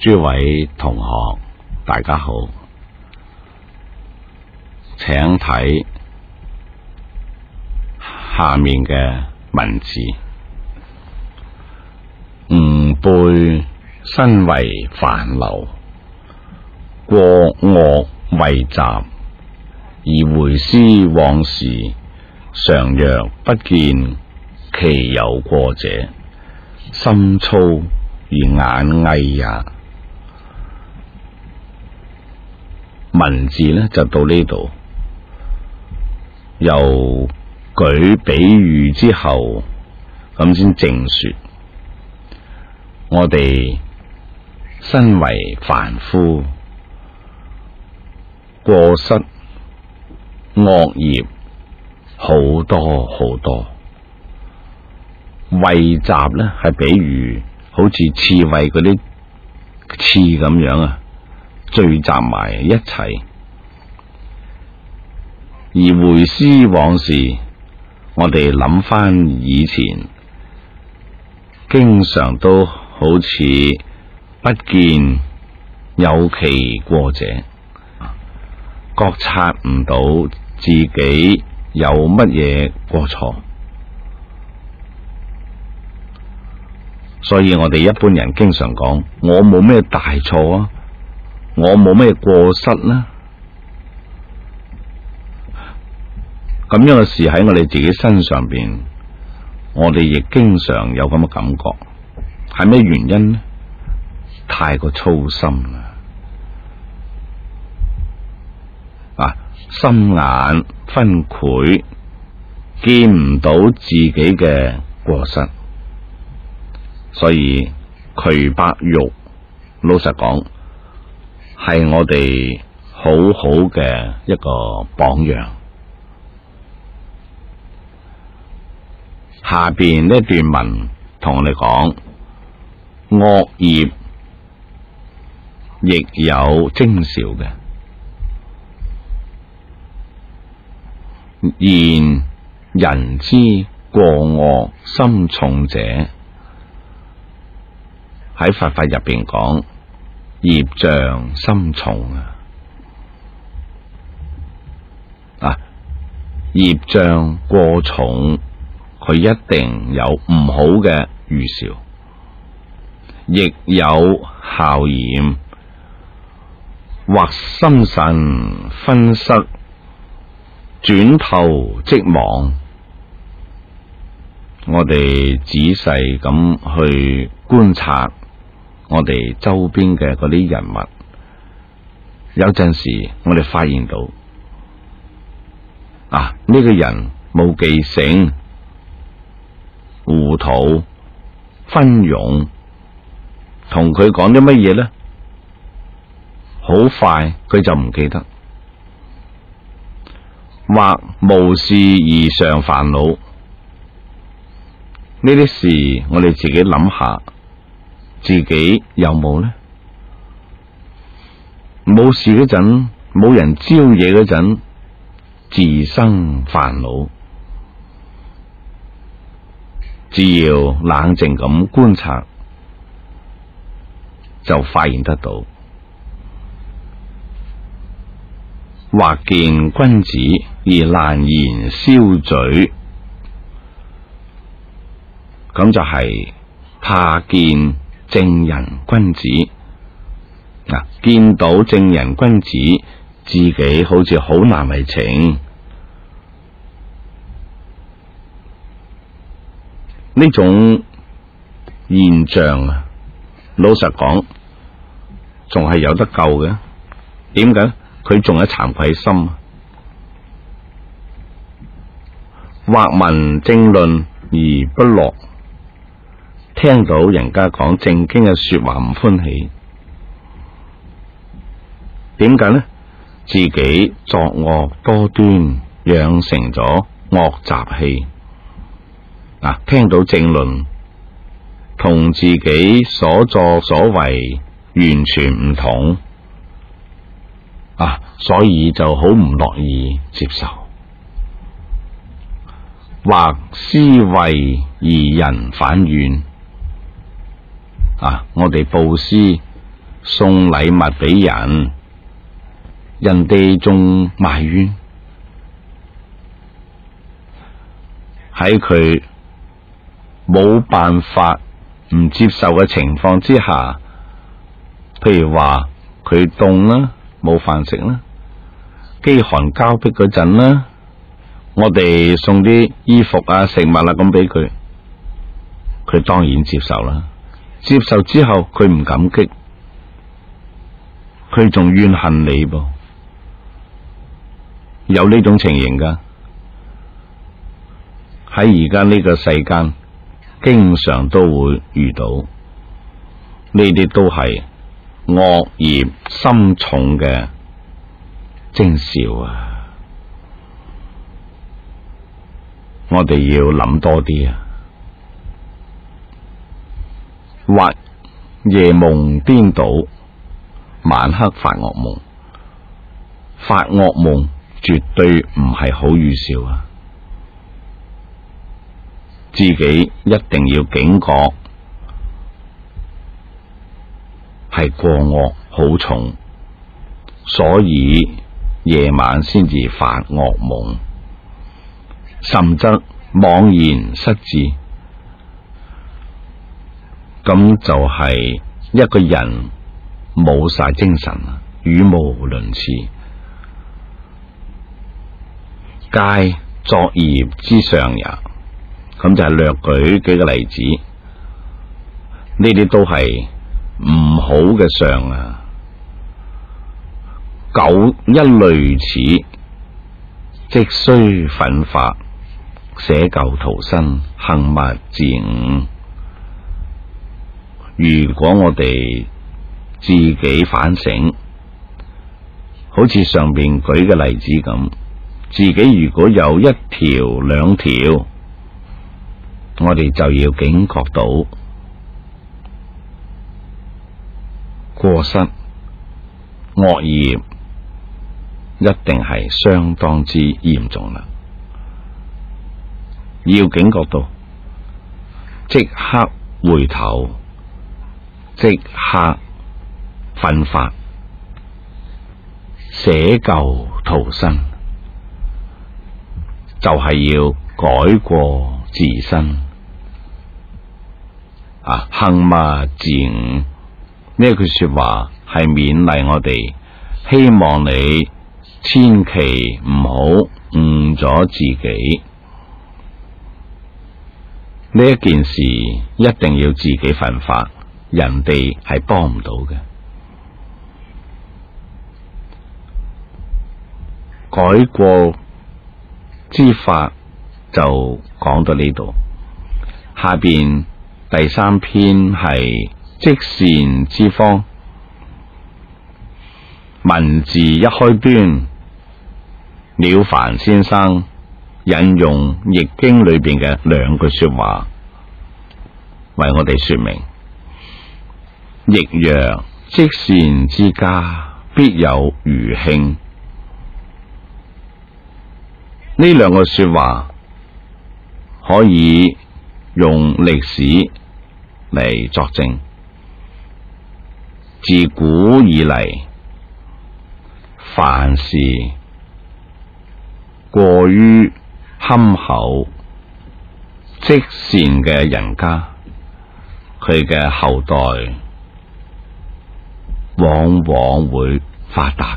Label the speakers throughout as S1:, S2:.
S1: 諸位同學，大家好，請睇下面嘅文字。吾輩身為樊僂，過惡為習，而回思往事，常若不見其有過者，心粗而眼翳也。文字呢就到呢度，由舉比喻之後，咁先正說。我哋身為凡夫，過失惡業好多好多。穢習呢係比喻好似刺蝟嗰啲刺咁樣啊，聚集埋一齊。而回思往事，我哋諗翻以前，經常都好似不見有其過者，覺察唔到自己有乜嘢過錯。所以我哋一般人經常講，我冇咩大錯啊，我冇咩過失啦。咁樣嘅事喺我哋自己身上邊，我哋亦經常有咁嘅感覺。係咩原因呢？太過粗心啦！心眼分潰，見唔到自己嘅過失。所以瞿伯玉老實講係我哋好好嘅一個榜樣。下邊呢段文同我哋講，惡業亦有徵兆嘅，然人之過惡心重者，喺佛法入邊講業障心重啊！業障過重，佢一定有唔好嘅預兆，亦有效驗，或心神分失，轉頭即亡。我哋仔細咁去觀察我哋周邊嘅嗰啲人物，有陣時我哋發現到呢個人冇記性，糊塗昏庸，同佢講啲乜嘢呢？好快佢就唔記得，或無事而常煩惱。呢啲事我哋自己諗下，自己有冇呢？冇事嗰陣，冇人招嘢嗰陣，自生煩惱。只要冷靜咁觀察，就發現得到。或見君子而難言消嘴，咁就係怕見正人君子。見到正人君子，自己好似好難為情。呢種現象啊，老實講，仲係有得救嘅。點解？佢仲有慚愧心。或聞正論而不樂，聽到人家講正經嘅說話唔歡喜。點解呢？自己作惡多端，養成咗惡習氣。聽到正論，同自己所作所為完全唔同，所以就好唔樂意接受。或施惠而人反怨，我哋布施送禮物俾人，人哋仲埋怨。喺佢冇辦法唔接受嘅情況之下，譬如話佢凍啦，冇飯食啦，飢寒交迫嗰陣啦，我哋送啲衣服啊、食物啊咁俾佢，佢當然接受啦。接受之後佢唔感激，佢仲怨恨你噃，有呢種情形噶。喺而家呢個世間，經常都會遇到呢啲，都係惡業深重嘅徵兆啊！我哋要諗多啲啊！或夜夢顛倒，晚黑發惡夢，發惡夢絕對唔係好預兆啊！自己一定要警覺，係過惡好重，所以夜晚先至發惡夢，甚至茫然失智，咁就係一個人冇晒精神，語無倫次。皆作業之上也。咁就係略舉幾個例子，呢啲都係唔好嘅相啊！苟一類此，即須奮發，捨舊圖新，行勿自誤。如果我哋自己反省，好似上邊舉嘅例子咁，自己如果有一條兩條，我哋就要警覺到過失惡業一定係相當之嚴重啦，要警覺到即刻回頭，即刻奮發，捨舊圖新，就係要改過自新啊！行勿自誤，呢句說話係勉勵我哋，希望你千祈唔好誤咗自己。呢一件事一定要自己奮發，人哋係幫唔到嘅。改過之法就講到呢度，下邊第三篇係積善之方。文字一開端，了凡先生引用易經裏邊嘅兩句說話，為我哋說明：亦曰積善之家，必有餘慶。呢兩個說話可以用歷史嚟作證。自古以嚟，凡是過於憨厚積善嘅人家，佢嘅後代往往會發達。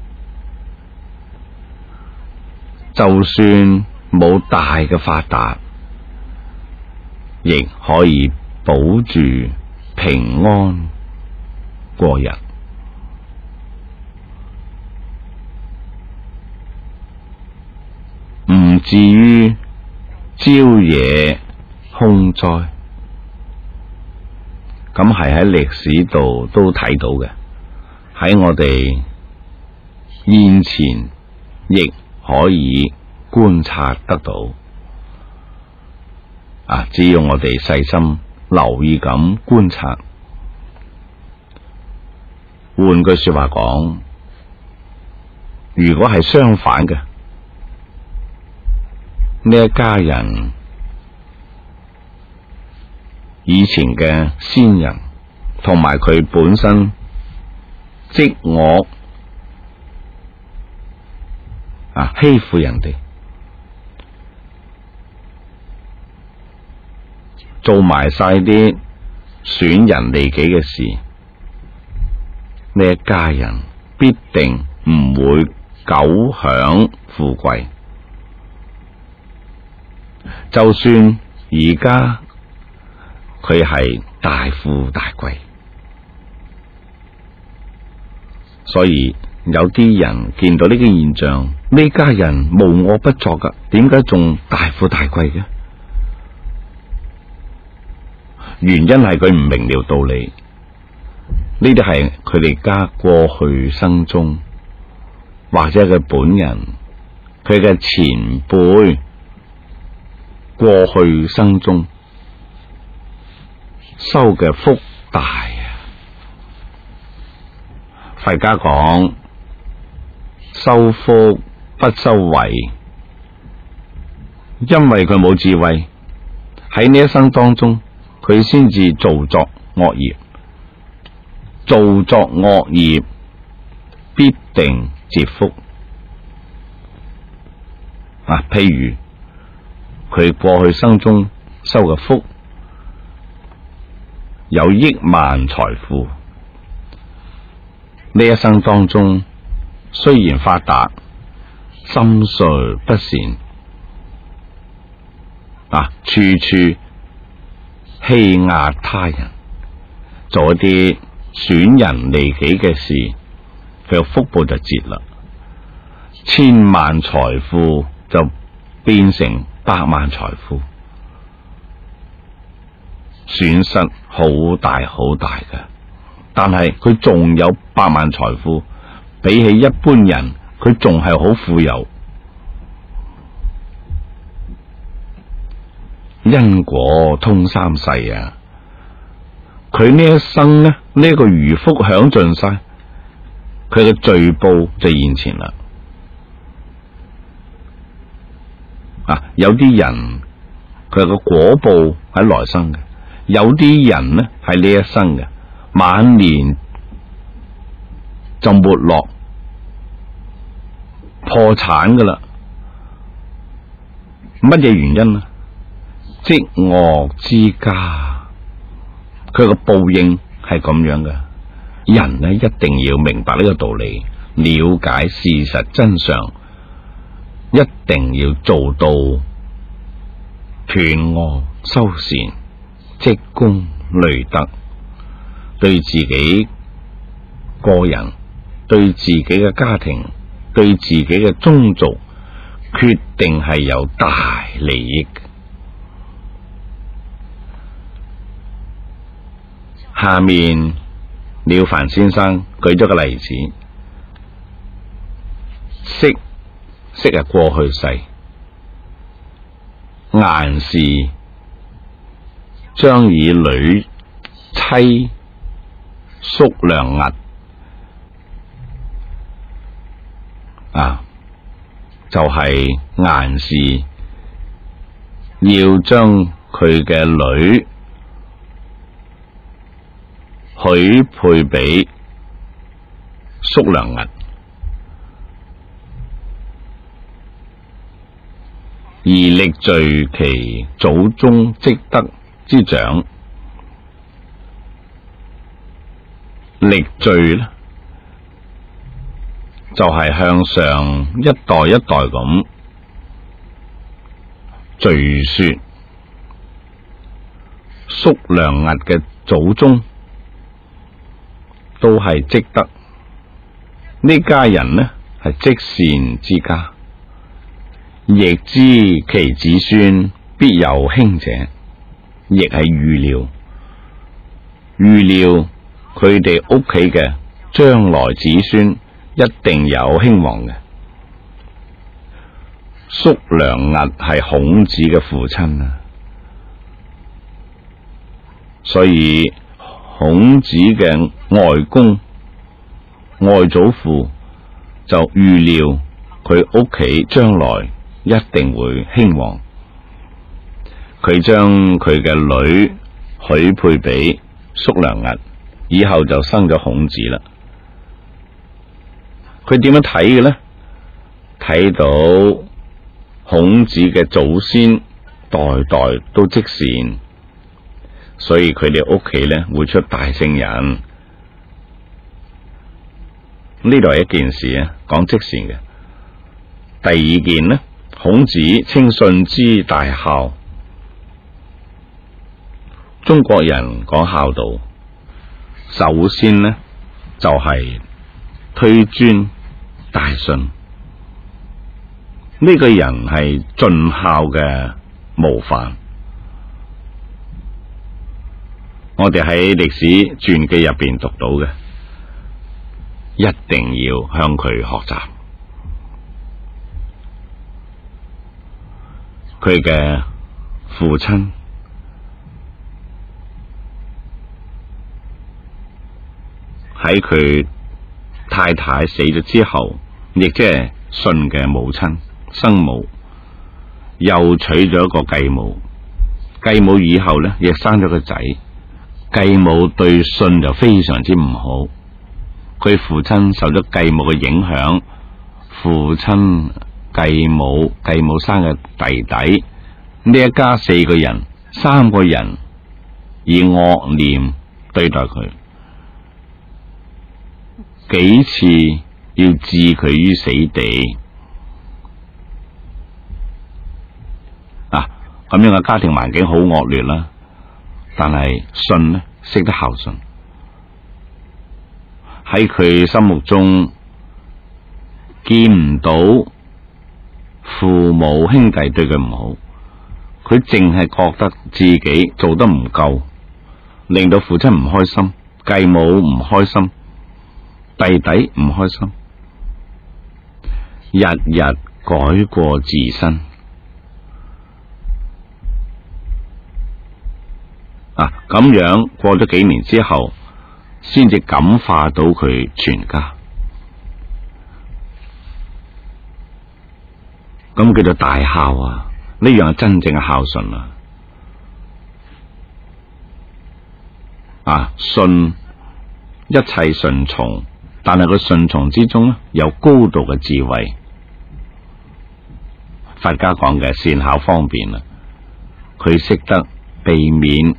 S1: 就算冇大嘅發達，亦可以保住平安過日。唔至於招惹凶災。咁係喺歷史度都睇到嘅，喺我哋現前亦可以觀察得到。只要我哋細心留意咁觀察。換句說話講，如果係相反嘅，呢一家人以前嘅先人同埋佢本身積惡欺負人哋，做埋晒啲損人利己嘅事，呢一家人必定唔會久享富貴。就算而家佢係大富大貴，所以有啲人見到呢個現象，呢家人無惡不作噶，點解仲大富大貴嘅？原因係佢唔明了道理，呢啲係佢哋家過去生中，或者佢本人佢嘅前輩過去生中修嘅福大啊！佛家講修福不修慧，因為佢冇智慧，喺呢一生當中佢先至造作惡業，造作惡業必定折福譬如佢過去生中修嘅福有億萬財富，呢一生當中雖然發達，心術不善處處欺壓他人，做一啲損人利己嘅事，佢嘅福報就折啦，千萬財富就變成百萬財富，損失好大好大嘅。但係佢仲有百萬財富，比起一般人，佢仲係好富有。因果通三世啊！佢呢一生呢，呢個餘福享盡晒，佢嘅罪報就現前啦。有啲人佢個果報喺來生嘅，有啲人呢係呢一生嘅，晚年就沒落破產噶啦。乜嘢原因啊？積惡之家，佢個報應係咁樣嘅。人呢一定要明白呢個道理，了解事實真相，一定要做到斷惡修善，積功累德，對自己個人、對自己嘅家庭、對自己嘅宗族，決定係有大利益。下面了凡先生舉咗個例子，昔係過去世，顏氏將以女妻叔良屹就係顏氏要將佢嘅女許配俾叔良屹，而力聚其祖宗積德之長。力聚呢，就係向上一代一代咁敘說叔良屹嘅祖宗都係積德，呢家人呢係積善之家，亦知其子孫必有興者，亦係預料佢哋屋企嘅將來子孫一定有興旺嘅。叔良屹係孔子嘅父親啊，所以孔子嘅外公外祖父就預料佢屋企將來一定會興旺，佢將佢嘅女許配俾叔良屹，以後就生咗孔子啦。 佢點樣睇嘅呢？睇到孔子嘅祖先代代都積善，所以佢哋屋企呢會出大聖人。呢度係一件事啊，講積善嘅。第二件呢，孔子稱舜之大孝。中國人講孝道，首先呢就係推尊大舜。呢個人係盡孝嘅模範。我哋喺歷史傳記入邊讀到嘅，一定要向佢學習。佢嘅父親喺佢太太死咗之後，亦即係舜嘅母親生母，又娶咗一個繼母。繼母以後呢，亦生咗個仔。繼母對舜就非常之唔好，佢父親受咗繼母嘅影響，父親繼母生嘅弟弟，呢一家4個人，3個人以惡念對待佢，幾次要置佢於死地。咁樣嘅家庭環境好惡劣啦，但係舜呢識得孝順，喺佢心目中見唔到父母兄弟對佢唔好，佢淨係覺得自己做得唔夠，令到父親唔開心，繼母唔開心，弟弟唔開心，日日改過自新。咁樣過咗幾年之後，先至感化到佢全家。咁叫做大孝啊！呢樣係真正嘅孝順啊！舜一切順從，但係佢順從之中呢，有高度嘅智慧。佛家講嘅善巧方便啊，佢識得避免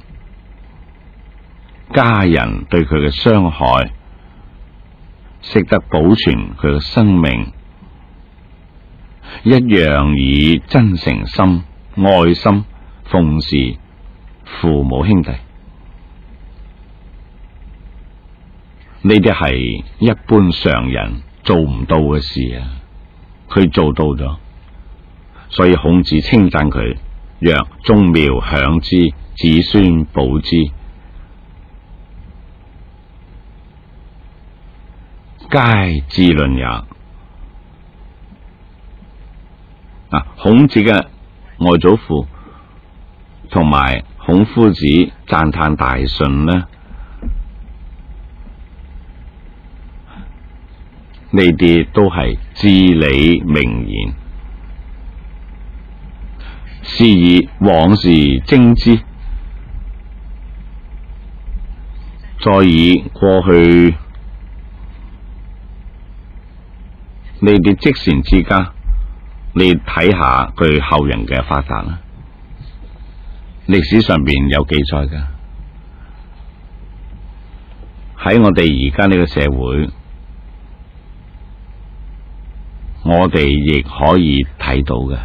S1: 家人對佢嘅傷害，識得保存佢嘅生命，一樣以真誠心、愛心奉侍父母兄弟。呢啲係一般常人做唔到嘅事啊，佢做到咗，所以孔子稱讚佢，曰：宗廟享之，子孫保之，皆至論也。孔子嘅外祖父同埋孔夫子讚嘆大舜呢，呢啲都係至理名言，是以往事徵之，再以過去呢啲積善之家，你睇下佢後人嘅發達啦。歷史上邊有記載㗎，喺我哋而家呢個社會，我哋亦可以睇到嘅。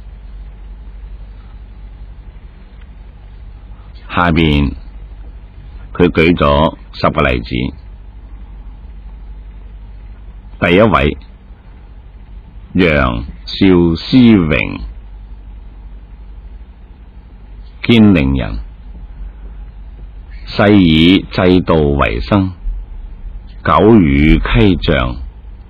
S1: 下邊佢舉咗10個例子。第一位，楊邵思榮，堅陵人，世以制度為生，久與溪漲，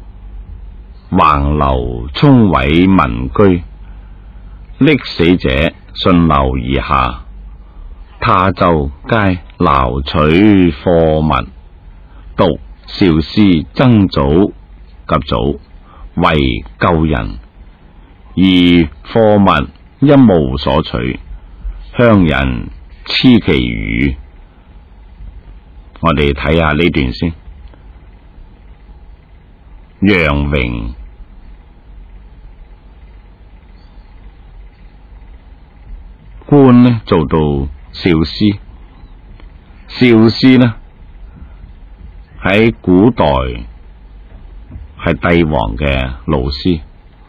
S1: 橫流沖毀民居，溺死者順流而下，他州皆撈取貨物，獨邵氏曾祖及祖為救人，而貨物一無所取，鄉人嗤其語。我哋睇下呢段先。 楊榮官呢做到少師。少師呢喺古代係帝王嘅老師，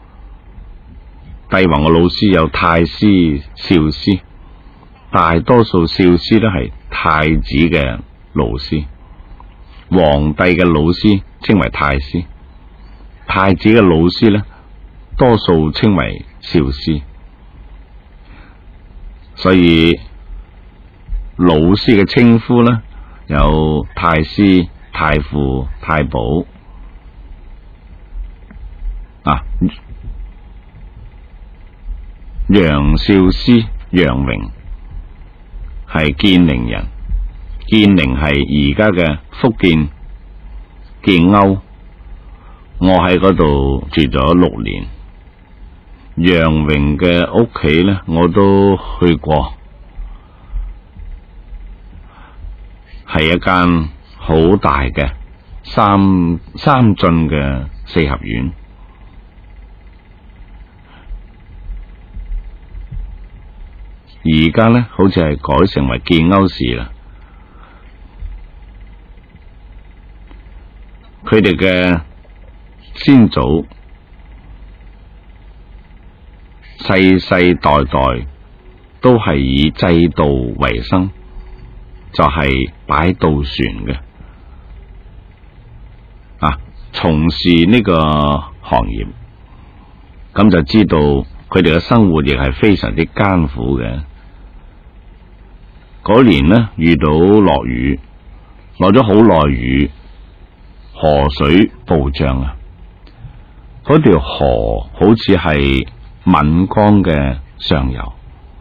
S1: 帝王嘅老師有太師、少師，大多數少師都係太子嘅老師，皇帝嘅老師稱為太師，太子嘅老師呢多數稱為少師，所以老師嘅稱呼呢有太師、太傅、太保啊。楊少師楊榮係建寧人，建寧係而家嘅福建建甌，我喺嗰度住咗6年。楊榮嘅屋企呢我都去過，係一間好大嘅三進嘅4合院。而家呢好似係改成為建甌市啦。佢哋嘅先祖世世代代都係以製稻為生，就係擺稻船嘅從事呢個行業，咁就知道佢哋嘅生活亦係非常之艱苦嘅。嗰年呢遇到落雨，落咗好耐雨，河水暴漲啊！嗰條河好似係岷江嘅上游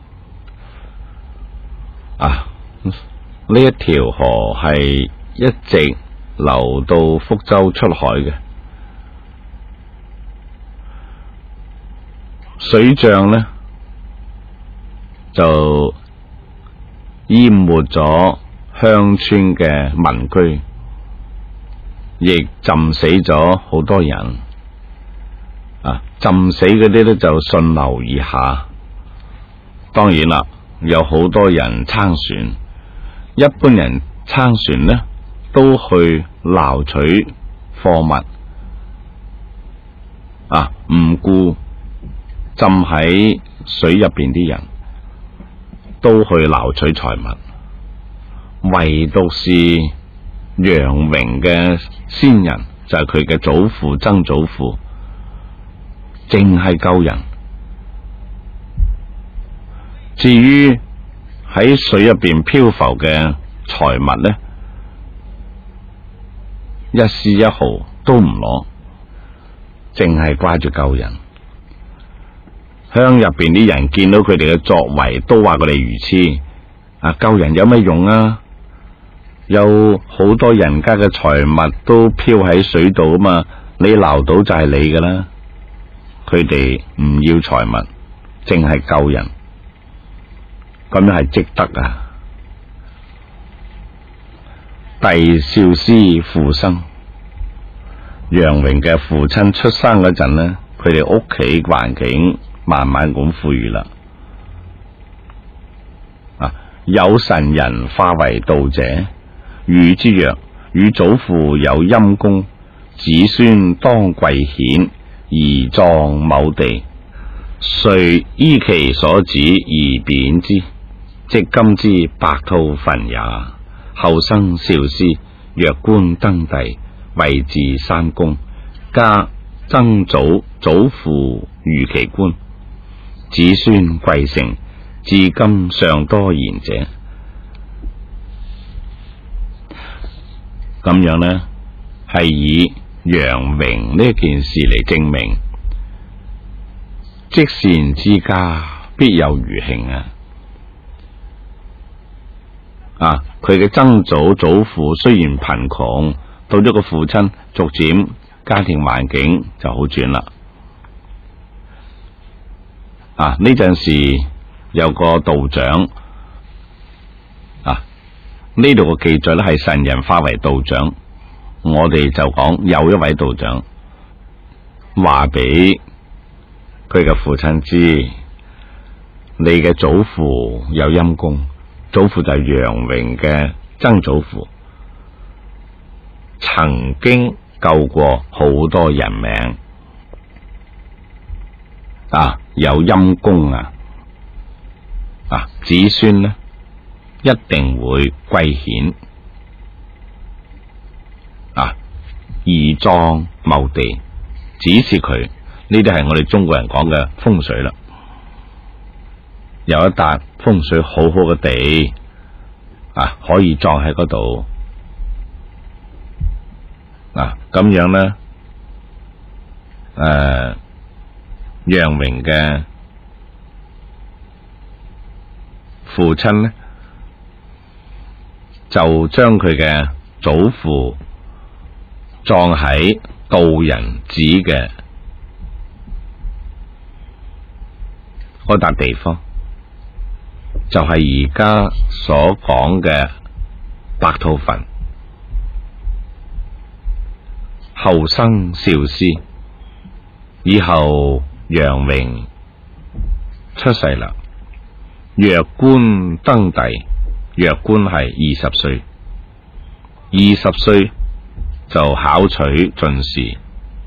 S1: 呢一條河係一直流到福州出海嘅，水漲呢就淹沒咗鄉村嘅民居，亦浸死咗好多人。浸死嗰啲呢就順流而下。當然啦，有好多人撐船，一般人撐船呢都去撈取貨物，唔顧浸喺水入邊啲人，都去撈取財物。唯獨是楊榮嘅先人，就係佢嘅祖父曾祖父，淨係救人。至於喺水入邊漂浮嘅財物呢，一絲一毫都唔攞，淨係掛住救人。鄉入邊啲人見到佢哋嘅作為，都話佢哋愚痴。救人有咩用啊？有好多人家嘅財物都漂喺水度啊嘛，你撈到就係你噶啦。佢哋唔要財物，淨係救人，咁樣係積德啊！弟少師父生，楊榮嘅父親出生嗰陣呢，佢哋屋企環境慢慢咁富裕啦。有神人化為道者，語之曰：與祖父有陰功，子孫當貴顯，而葬某地，遂依其所指而貶之，即今之白兔墳也。後生少師，若官登第，位至山公，加曾祖父如其官，子孫貴成，至今尚多賢者。咁樣呢，係以楊榮呢件事嚟證明，積善之家必有餘慶啊！佢嘅曾祖父雖然貧窮，到咗個父親，逐漸家庭環境就好轉啦。呢陣時有個道長，呢度嘅記載咧係神人化為道長，我哋就講有一位道長， 話俾佢嘅父親知，你嘅祖父有陰功，祖父就係楊榮嘅曾祖父，曾經救過好多人命啊，有陰功啊，子孫呢一定會歸顯義莊謀地，指示佢，呢啲係我哋中國人講嘅風水啦。有一笪風水好好嘅地可以葬喺嗰度咁樣呢，楊榮嘅父親呢，就將佢嘅祖父葬喺道人寺嘅嗰笪地方，就係而家所講嘅白兔墳。後生少師，以後楊榮出世啦，弱冠登第，弱冠係20歲，20歲就考取進士，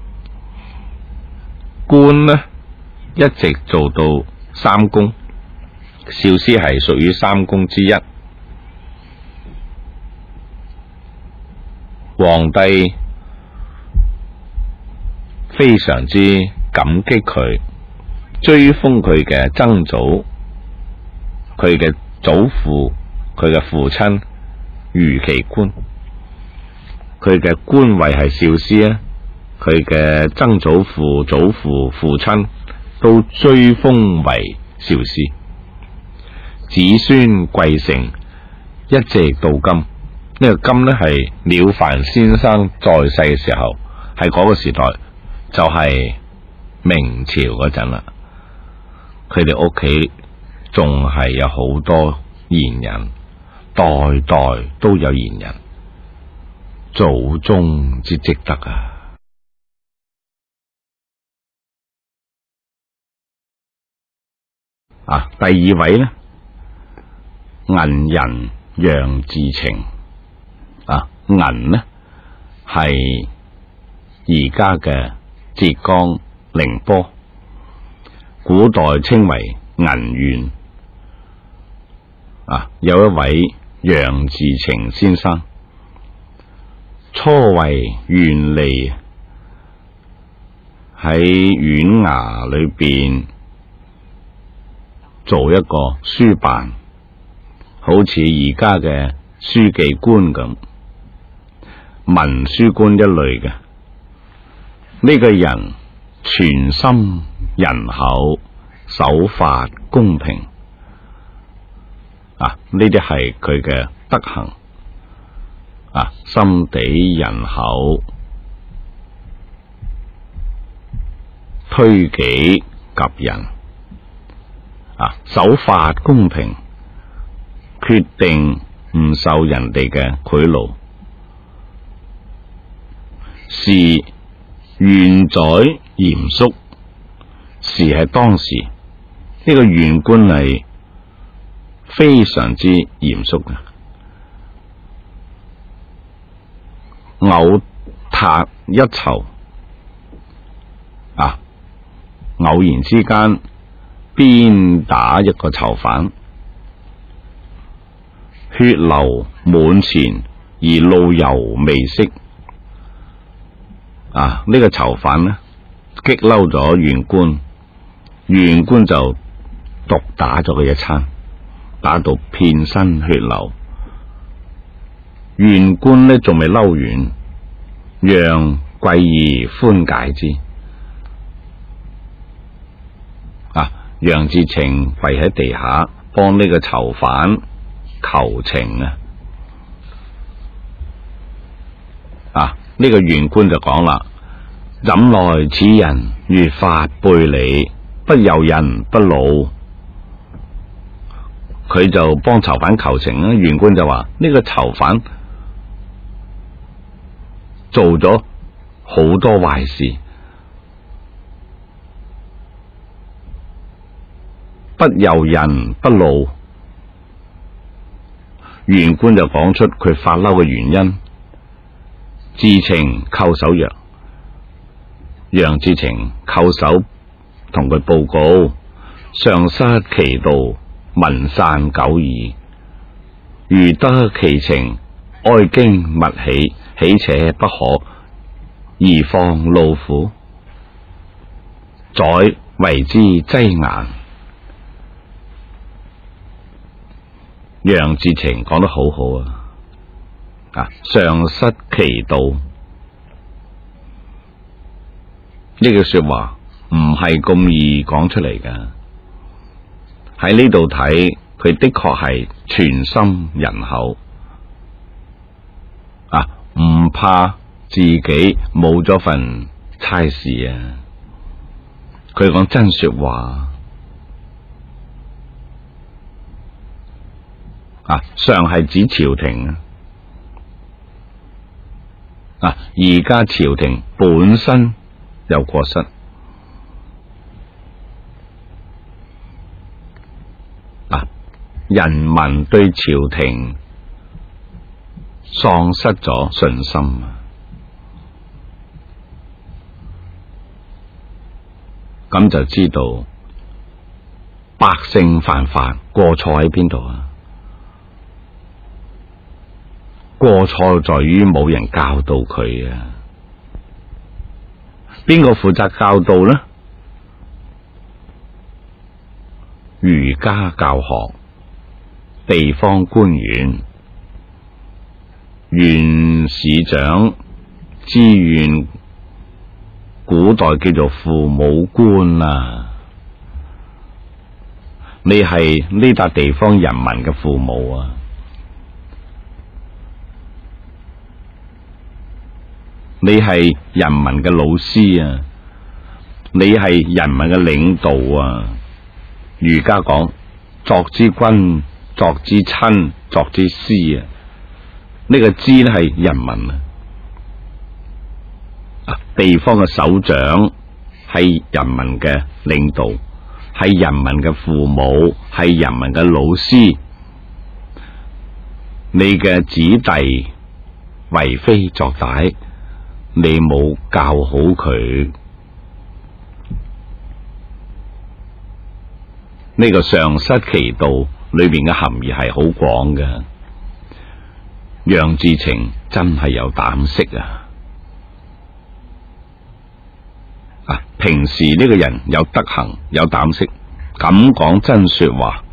S1: 官呢一直做到三公，少師係屬於三公之一。皇帝非常之感激佢，追封佢嘅曾祖，佢嘅祖父，佢嘅父親如其官，佢嘅官位係少師啊，佢嘅曾祖父、祖父、父親都追封為少師，子孫繼承，一直到今。呢個今呢係了凡先生在世嘅時候，係嗰個時代，就係明朝嗰陣啦。佢哋屋企仲係有好多賢人，代代都有賢人，祖宗之積德啊！第二位呢，銀人楊志澄銀呢係而家嘅浙江寧波，古代稱為銀縣有一位楊志澄先生，初為縣吏，喺縣衙裏邊做一個書辦，好似而家嘅書記官咁，文書官一類嘅。呢個人全心仁厚，守法公平呢啲係佢嘅德行心地仁厚，推己及人守法公平，決定唔受人哋嘅賄賂，是縣宰嚴肅，是係當時呢個縣官係非常之嚴肅嘅。偶撻一囚偶然之間鞭打一個囚犯，血流滿前而路猶未息。呢個囚犯呢激嬲咗縣官，縣官就毒打咗佢一餐，打到遍身血流。縣官呢仲未嬲完，讓貴兒寬解之。楊志澄跪喺地下幫呢個囚犯求情呢個縣官就講啦：怎奈此人越發背離，不由人不惱。佢就幫囚犯求情啦。縣官就話：呢個囚犯做咗好多壞事， 不由人不怒。縣官就講出佢發嬲嘅原因。知情叩首曰：楊志情叩首同佢報告，上失其道，民散久矣。如得其情，哀矜勿喜，喜且不可，宜放怒乎？宰為之擠顏。楊志情講得好好啊！上失其道呢句說話唔係咁易講出嚟㗎。喺呢度睇，佢的確係全心仁厚啊，唔怕自己冇咗份差事啊！佢講真說話啊，上係指朝廷啊，而家朝廷本身有過失啊，人民對朝廷喪失咗信心，咁就知道百姓犯法過錯喺邊度啊？過錯在於冇人教導佢啊！邊個負責教導呢？儒家教學、地方官員、縣市長、知縣，古代叫做父母官啊！你係呢笪地方人民嘅父母啊！你係人民嘅老師啊！你係人民嘅領導啊！儒家講作之君、作之親、作之師啊！呢個之咧係人民啊！地方嘅首長係人民嘅領導，係人民嘅父母，係人民嘅老師。你嘅子弟為非作歹，你冇教好佢，呢個上失其道裏邊嘅含義係好廣嘅。楊志情真係有膽識啊！平時呢個人有德行，有膽識，敢講真說話。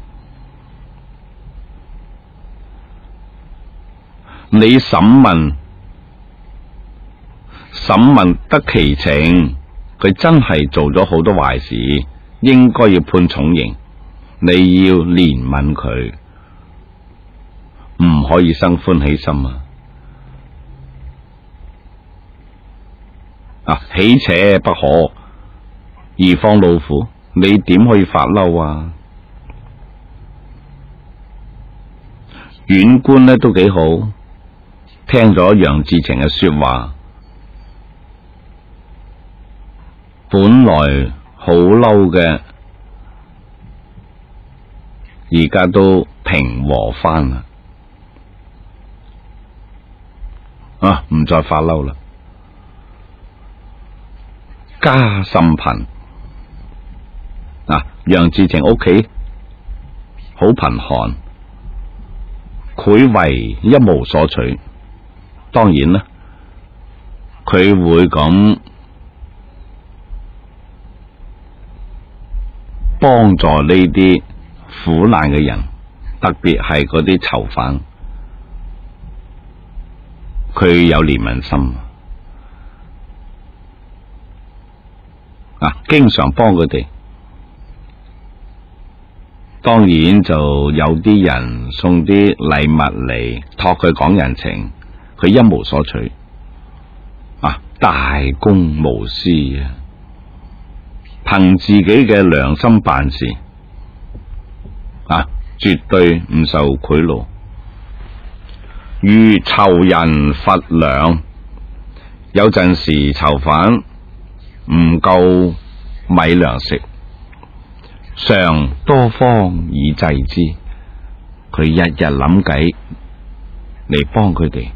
S1: 你審問得其情，佢真係做咗好多壞事，應該要判重刑。你要憐憫佢，唔可以生歡喜心啊！喜且不可，宜放怒乎？你點可以發嬲啊？縣官呢都幾好，聽咗楊志情嘅說話，本來好嬲嘅，而家都平和翻啦，唔再發嬲啦。家甚貧，楊志情屋企好貧寒，佢為一無所取。當然啦，佢會咁幫助呢啲苦難嘅人，特別係嗰啲囚犯，佢有憐憫心經常幫佢哋。當然就有啲人送啲禮物嚟託佢講人情，佢一無所取，大公無私啊！憑自己嘅良心辦事，絕對唔受賄賂。如囚人乏糧，有陣時囚犯唔夠米糧食， 常多方以濟之，佢日日諗計嚟幫佢哋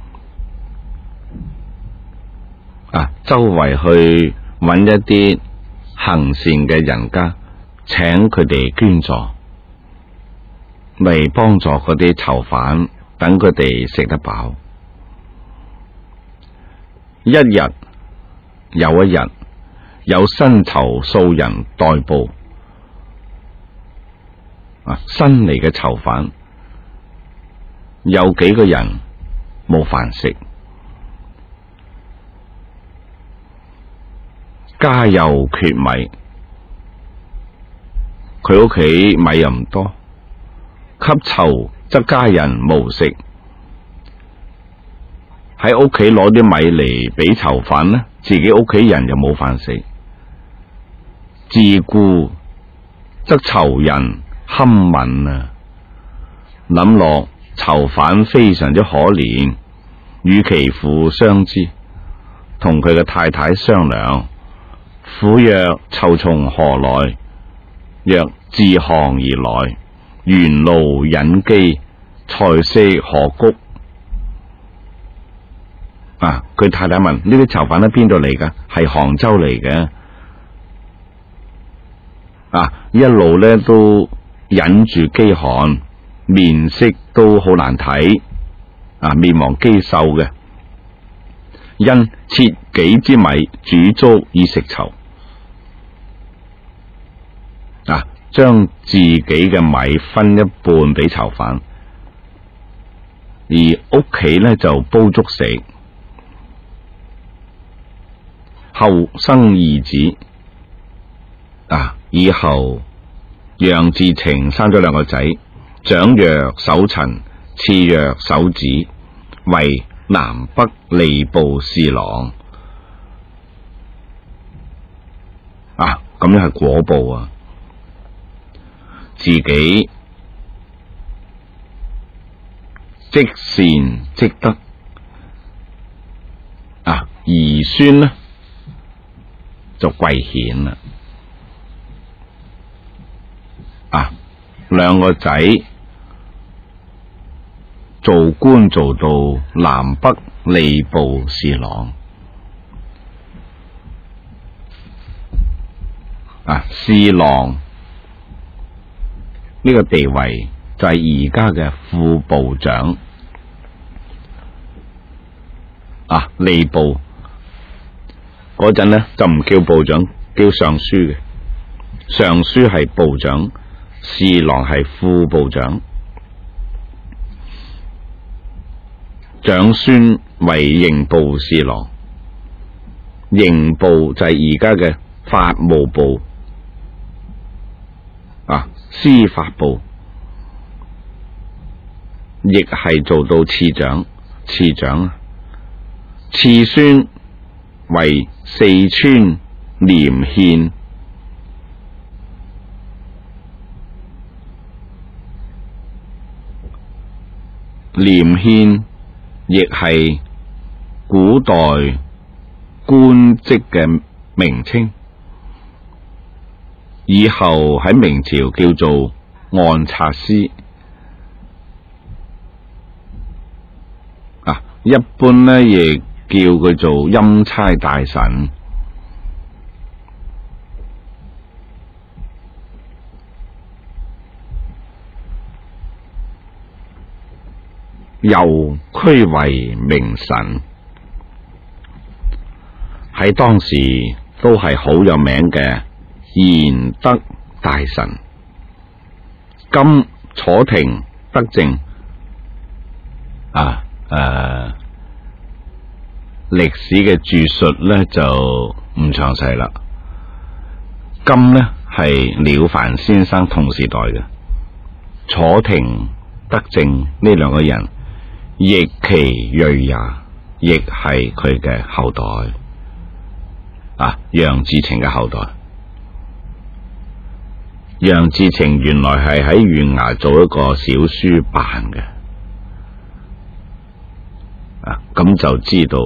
S1: 周圍去揾一啲行善嘅人家，請佢哋捐助，嚟幫助嗰啲囚犯，等佢哋食得飽。一日有一日，有薪酬數人代步，新嚟嘅囚犯有幾個人冇飯食，家又缺米，佢屋企米又唔多，給囚則家人無食，喺屋企攞啲米嚟俾囚犯呢，自己屋企人又冇飯食，自顧則囚人堪憫啊！諗落囚犯非常之可憐，與其父相之，同佢嘅太太商量，婦曰：囚從何來？曰：自行而來，沿路忍飢，財色何谷？佢太太問：呢啲囚犯喺邊度嚟噶？係杭州嚟嘅。一路咧都忍住飢寒，面色都好難睇，面黃肌瘦嘅，因切己之米煮粥以食囚，將自己嘅米分一半俾囚犯，而屋企咧就煲粥食。後生二子，以後楊志澄生咗兩個仔，長曰守陳，次曰守子，為南北吏部侍郎。咁樣係果報啊！自己積善積德，兒孫呢就貴顯啦。兩個仔做官做到南北吏部侍郎，侍郎呢個地位就係而家嘅副部長。吏部嗰陣呢就唔叫部長，叫尚書嘅，尚書係部長，侍郎係副部長。長孫為刑部侍郎，刑部就係而家嘅法務部，司法部，亦係做到次長。次孫為四川廉縣，廉縣亦係古代官職嘅名稱，以後喺明朝叫做按察司。一般呢亦叫佢做欽差大臣。又區為名臣，喺當時都係好有名嘅賢德大臣。今楚廷德政歷史嘅注述呢就唔詳細啦。今呢係了凡先生同時代嘅，楚廷德政呢兩個人亦其銳也，亦係佢嘅後代，楊志澄嘅後代。楊志澄原來係喺縣衙做一個小書辦嘅，咁就知道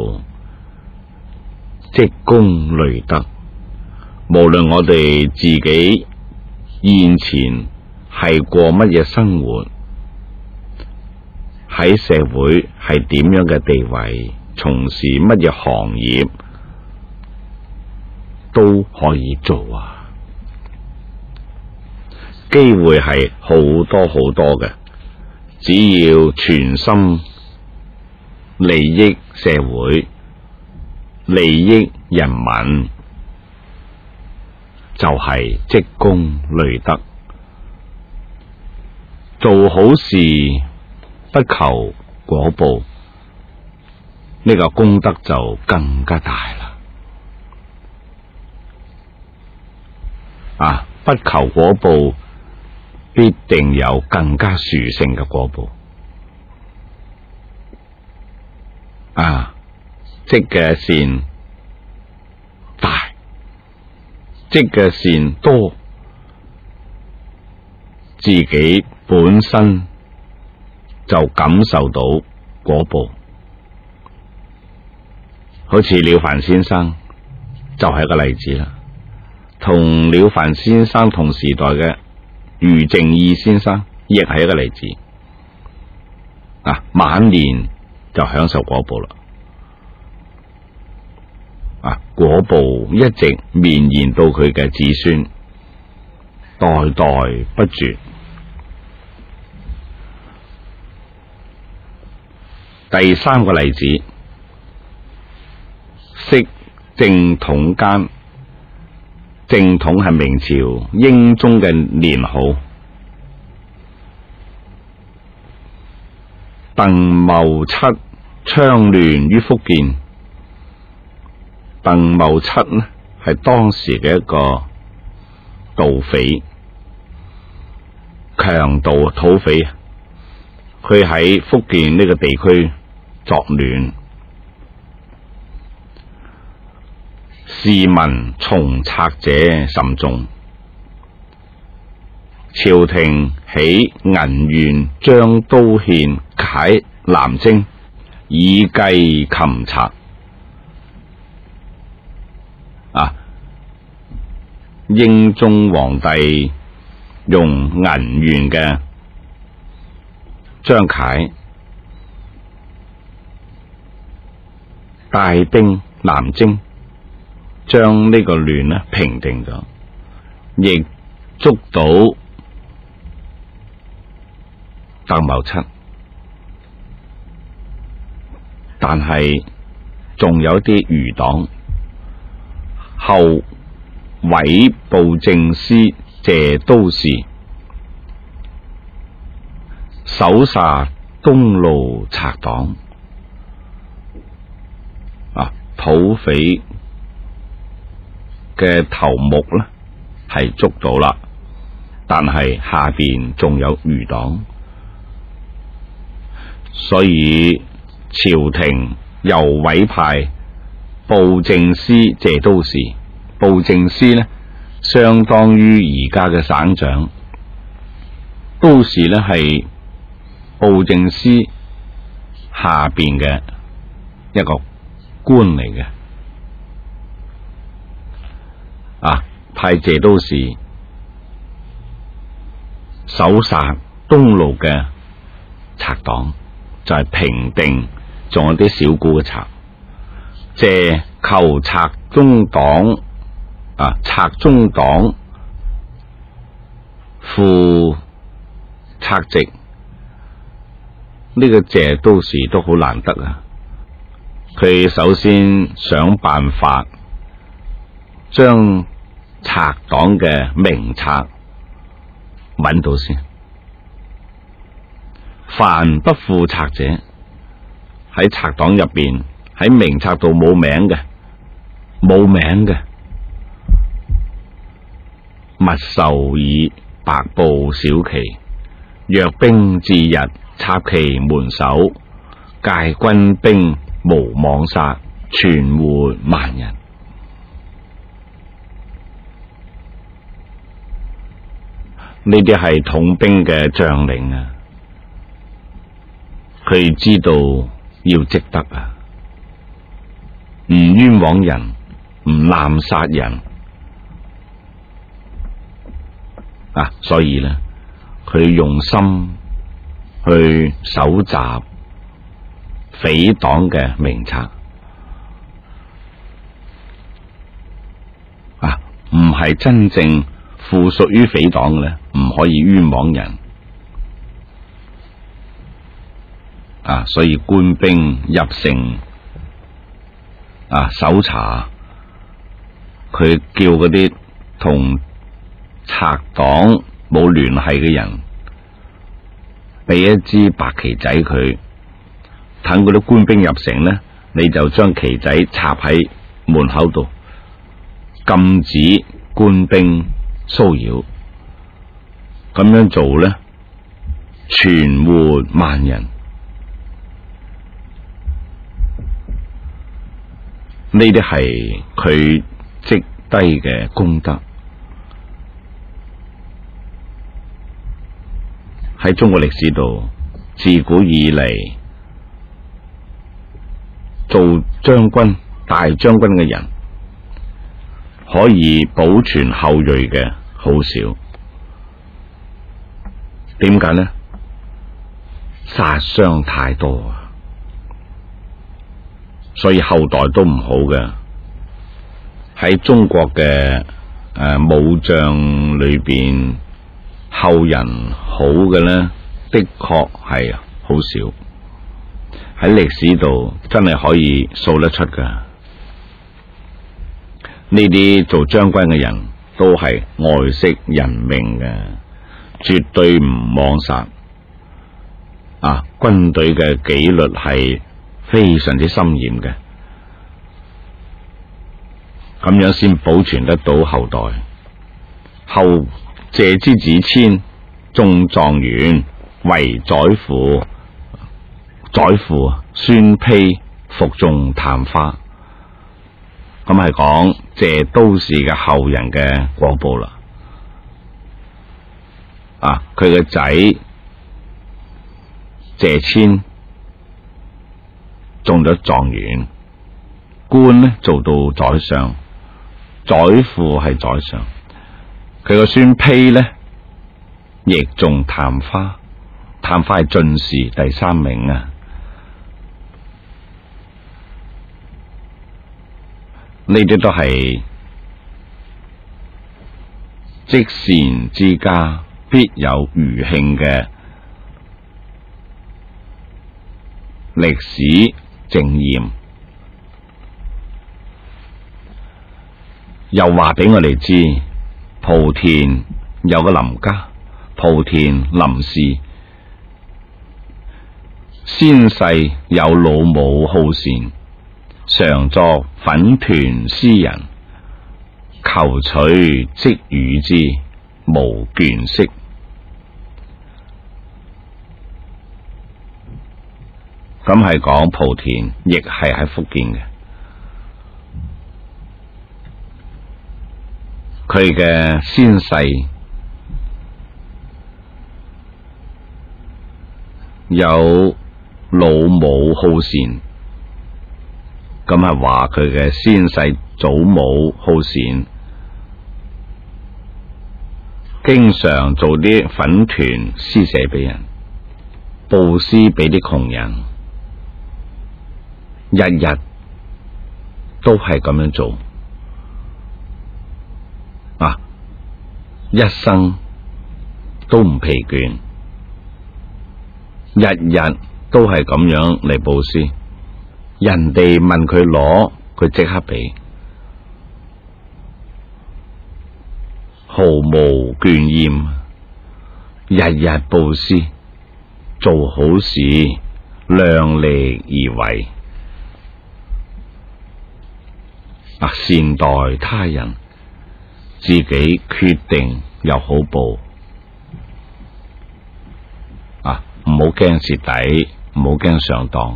S1: 積功累德，無論我哋自己現前係過乜嘢生活，喺社會係點樣嘅地位，從事乜嘢行業都可以做啊！機會係好多好多嘅，只要全心利益社會、利益人民，就係積功累德。做好事不求果報，呢個功德就更加大啦。不求果報，必定有更加殊勝嘅果報。積嘅善大，積嘅善多，自己本身就感受到果報。好似了凡先生就係一個例子啦。同了凡先生同時代嘅余正義先生亦係一個例子。晚年就享受果報啦。果報一直綿延到佢嘅子孫，代代不絕。第三個例子，昔正統間，正統係明朝英宗嘅年號。鄧茂七倡亂於福建。鄧茂七呢係當時嘅一個盜匪，強盜土匪，佢喺福建呢個地區作亂，市民從賊者甚眾，朝廷起銀元將刀獻解南征，以計擒賊。英宗皇帝用銀元嘅張楷帶兵南征，將呢個亂呢平定咗，亦捉到鄧茂七，但係仲有啲餘黨後委布政司謝都士搜殺東路賊黨。土匪嘅頭目呢係捉到啦，但係下邊仲有餘黨，所以朝廷又委派布政司謝都士。布政司呢相當於而家嘅省長，都士呢係布政司下邊嘅一個官嚟嘅。派謝都士搜殺東路嘅賊黨，就係平定仲有啲小股嘅賊。謝求賊中黨賊中黨副賊籍，呢個謝都士都好難得啊！佢首先想辦法將賊黨嘅名冊揾到先，凡不負賊者喺賊黨入邊喺名冊度冇名嘅，勿授以白布小旗，若兵至日，插其門首，戒軍兵無妄殺，存活萬人。呢啲係統兵嘅將領啊，佢知道要積德啊，唔冤枉人，唔濫殺人， 所以呢，佢用心去搜集匪黨嘅名冊，唔係真正附屬於匪黨嘅咧，唔可以冤枉人。所以官兵入城搜查，佢叫嗰啲同賊黨冇聯繫嘅人，俾一支白旗仔佢，等嗰啲官兵入城呢，你就將旗仔插喺門口度，禁止官兵騷擾。咁樣做呢，存活萬人。呢啲係佢積低嘅功德。喺中國歷史度，自古以嚟做將軍、大將軍嘅人，可以保存後裔嘅好少。點解呢？殺傷太多啊！所以後代都唔好嘅。喺中國嘅武將裏邊，後人好嘅呢，的確係好少。喺歷史度真係可以數得出噶。呢啲做將軍嘅人都係愛惜人命嘅，絕對唔妄殺。軍隊嘅紀律係非常之森嚴嘅，咁樣先保存得到後代。後謝之子遷中狀元，為宰父。宰父孫丕服種探花，咁係講謝都氏嘅後人嘅果報啦。佢嘅仔謝遷中咗狀元，官呢做到宰相，宰父係宰相。佢個孫丕呢亦中探花，探花係進士第3名啊！呢啲都係積善之家必有餘慶嘅歷史正驗。又話俾我哋知，莆田有個林家，莆田林氏，先世有老母好善，常作粉團施人，求取即與之，無倦息。咁係講莆田，亦係喺福建嘅。佢嘅先世有老母好善，咁係話佢嘅先世祖母好善，經常做啲粉團施捨俾人，布施俾啲窮人，日日都係咁樣做，一生都唔疲倦，日日都係咁樣嚟布施。人哋問佢攞，佢即刻俾，毫無倦厭，日日布施，做好事，量力而為，善待他人，自己決定有好報。唔好驚蝕底，唔好驚上當。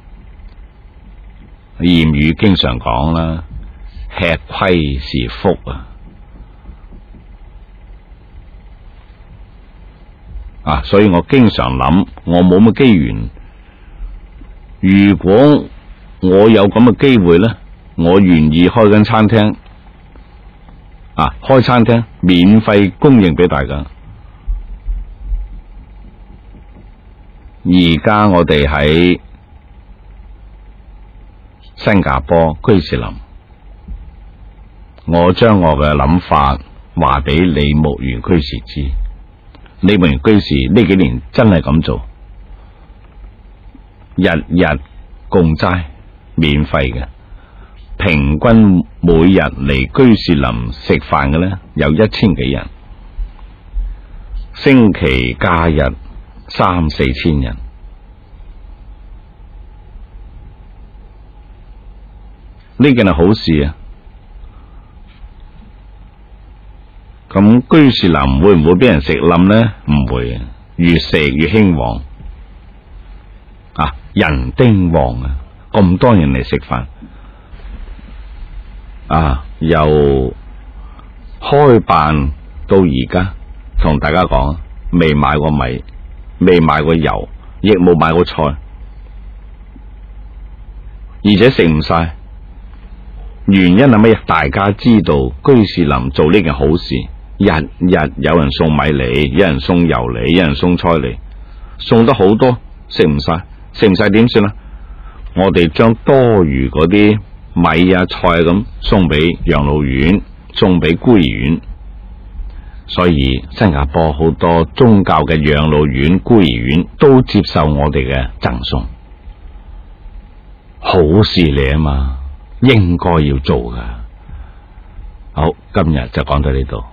S1: 諺語經常講啦，吃虧是福所以我經常諗，我冇乜機緣，如果我有咁嘅機會呢，我願意開間餐廳開餐廳免費供應俾大家。而家我哋喺新加坡居士林，我將我嘅諗法話俾李牧原居士知。李牧原居士呢幾年真係咁做，日日供齋免費嘅，平均每日嚟居士林食飯嘅呢有1000幾人，星期假日3、4千人。呢件係好事啊！咁居士林會唔會俾人食冧呢？唔會，越食越興旺人丁旺啊！咁多人嚟食飯由開辦到而家，同大家講，未買過米，未買過油，亦冇買過菜，而且食唔晒。原因係乜嘢？大家知道居士林做呢件好事，日日有人送米嚟，有人送油嚟，有人送菜嚟，送得好多，食唔晒，食唔晒點算啊？我哋將多餘嗰啲米啊菜咁送俾養老院，送俾孤兒院。所以新加坡好多宗教嘅養老院、孤兒院都接受我哋嘅贈送，好事嚟啊嘛，應該要做噶。好，今日就講到呢度。